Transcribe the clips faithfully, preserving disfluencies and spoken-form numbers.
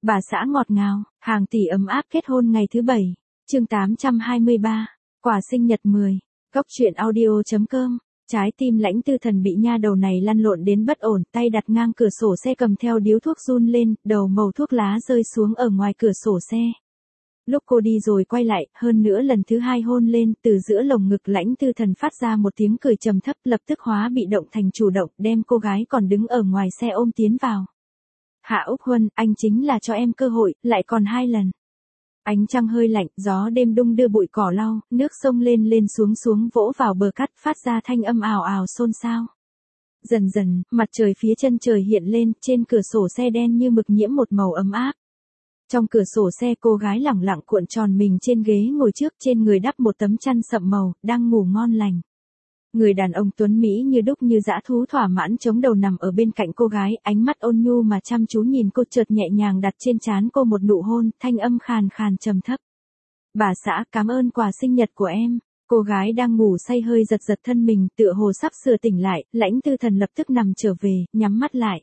Bà xã ngọt ngào, hàng tỷ ấm áp kết hôn ngày thứ bảy. Chương tám trăm hai mươi ba. Quà sinh nhật mười. Góc truyện audio chấm com. Trái tim Lãnh Tư Thần bị nha đầu này lăn lộn đến bất ổn, tay đặt ngang cửa sổ xe cầm theo điếu thuốc run lên, đầu mẩu thuốc lá rơi xuống ở ngoài cửa sổ xe. Lúc cô đi rồi quay lại, hơn nữa lần thứ hai hôn lên, từ giữa lồng ngực Lãnh Tư Thần phát ra một tiếng cười trầm thấp, lập tức hóa bị động thành chủ động, đem cô gái còn đứng ở ngoài xe ôm tiến vào. Hạ Úc Huân, anh chính là cho em cơ hội, lại còn hai lần. Ánh trăng hơi lạnh, gió đêm đung đưa bụi cỏ lau, nước sông lên lên xuống xuống vỗ vào bờ cát, phát ra thanh âm ào ào xôn xao. Dần dần, mặt trời phía chân trời hiện lên, trên cửa sổ xe đen như mực nhiễm một màu ấm áp. Trong cửa sổ xe cô gái lẳng lặng cuộn tròn mình trên ghế ngồi trước, trên người đắp một tấm chăn sậm màu, đang ngủ ngon lành. Người đàn ông tuấn Mỹ như đúc như dã thú thỏa mãn chống đầu nằm ở bên cạnh cô gái, ánh mắt ôn nhu mà chăm chú nhìn cô, chợt nhẹ nhàng đặt trên trán cô một nụ hôn, thanh âm khàn khàn trầm thấp. Bà xã, cảm ơn quà sinh nhật của em. Cô gái đang ngủ say hơi giật giật thân mình, tựa hồ sắp sửa tỉnh lại, Lãnh Tư Thần lập tức nằm trở về, nhắm mắt lại.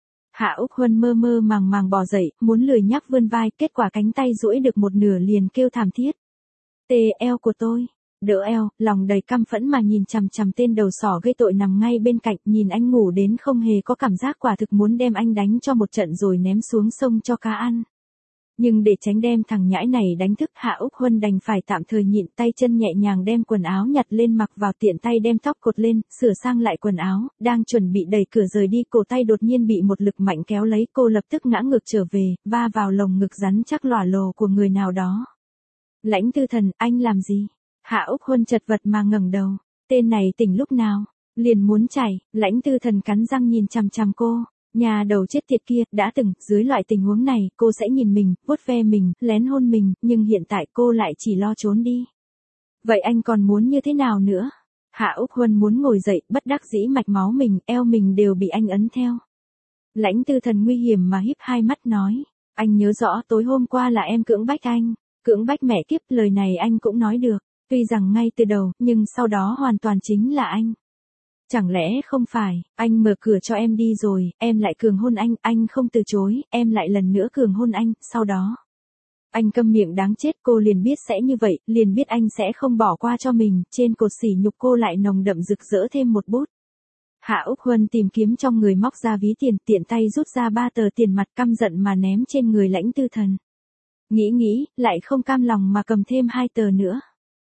Hạ Úc Huân mơ mơ màng màng bò dậy, muốn lười nhác vươn vai, kết quả cánh tay duỗi được một nửa liền kêu thảm thiết. Tê eo của tôi. Đỡ eo, lòng đầy căm phẫn mà nhìn chằm chằm tên đầu sỏ gây tội nằm ngay bên cạnh, nhìn anh ngủ đến không hề có cảm giác, quả thực muốn đem anh đánh cho một trận rồi ném xuống sông cho cá ăn. Nhưng để tránh đem thằng nhãi này đánh thức, Hạ Úc Huân đành phải tạm thời nhịn, tay chân nhẹ nhàng đem quần áo nhặt lên mặc vào, tiện tay đem tóc cột lên, sửa sang lại quần áo, đang chuẩn bị đẩy cửa rời đi, cổ tay đột nhiên bị một lực mạnh kéo lấy, cô lập tức ngã ngược trở về, va vào lồng ngực rắn chắc lỏa lồ của người nào đó. Lãnh Tư Thần, anh làm gì? Hạ Úc Huân chật vật mà ngẩng đầu, tên này tỉnh lúc nào, liền muốn chảy. Lãnh Tư Thần cắn răng nhìn chằm chằm cô, nhà đầu chết tiệt kia, đã từng, dưới loại tình huống này, cô sẽ nhìn mình, vuốt ve mình, lén hôn mình, nhưng hiện tại cô lại chỉ lo trốn đi. Vậy anh còn muốn như thế nào nữa? Hạ Úc Huân muốn ngồi dậy, bất đắc dĩ mạch máu mình, eo mình đều bị anh ấn theo. Lãnh Tư Thần nguy hiểm mà híp hai mắt nói, anh nhớ rõ tối hôm qua là em cưỡng bách anh, cưỡng bách mẹ kiếp, lời này anh cũng nói được. Tuy rằng ngay từ đầu, nhưng sau đó hoàn toàn chính là anh. Chẳng lẽ không phải, anh mở cửa cho em đi rồi, em lại cường hôn anh, anh không từ chối, em lại lần nữa cường hôn anh, sau đó. Anh câm miệng đáng chết, cô liền biết sẽ như vậy, liền biết anh sẽ không bỏ qua cho mình, trên cột sỉ nhục cô lại nồng đậm rực rỡ thêm một bút. Hạ Úc Huân tìm kiếm trong người móc ra ví tiền, tiện tay rút ra ba tờ tiền mặt, căm giận mà ném trên người Lãnh Tư Thần. Nghĩ nghĩ, lại không cam lòng mà cầm thêm hai tờ nữa.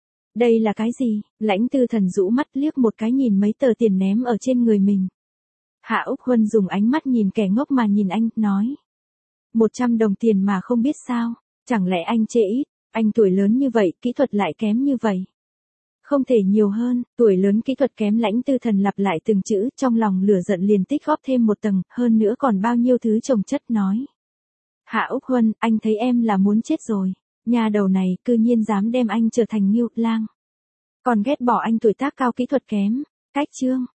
Đây là cái gì? Lãnh Tư Thần rũ mắt liếc một cái nhìn mấy tờ tiền ném ở trên người mình. Hạ Úc Huân dùng ánh mắt nhìn kẻ ngốc mà nhìn anh, nói. Một trăm đồng tiền mà không biết sao, chẳng lẽ anh chê ít, anh tuổi lớn như vậy, kỹ thuật lại kém như vậy. Không thể nhiều hơn, tuổi lớn kỹ thuật kém. Lãnh Tư Thần lặp lại từng chữ, trong lòng lửa giận liền tích góp thêm một tầng, hơn nữa còn bao nhiêu thứ chồng chất nói. Hạ Úc Huân, anh thấy em là muốn chết rồi. Nhà đầu này, cư nhiên dám đem anh trở thành ngưu lang. Còn ghét bỏ anh tuổi tác cao kỹ thuật kém. Cách chương.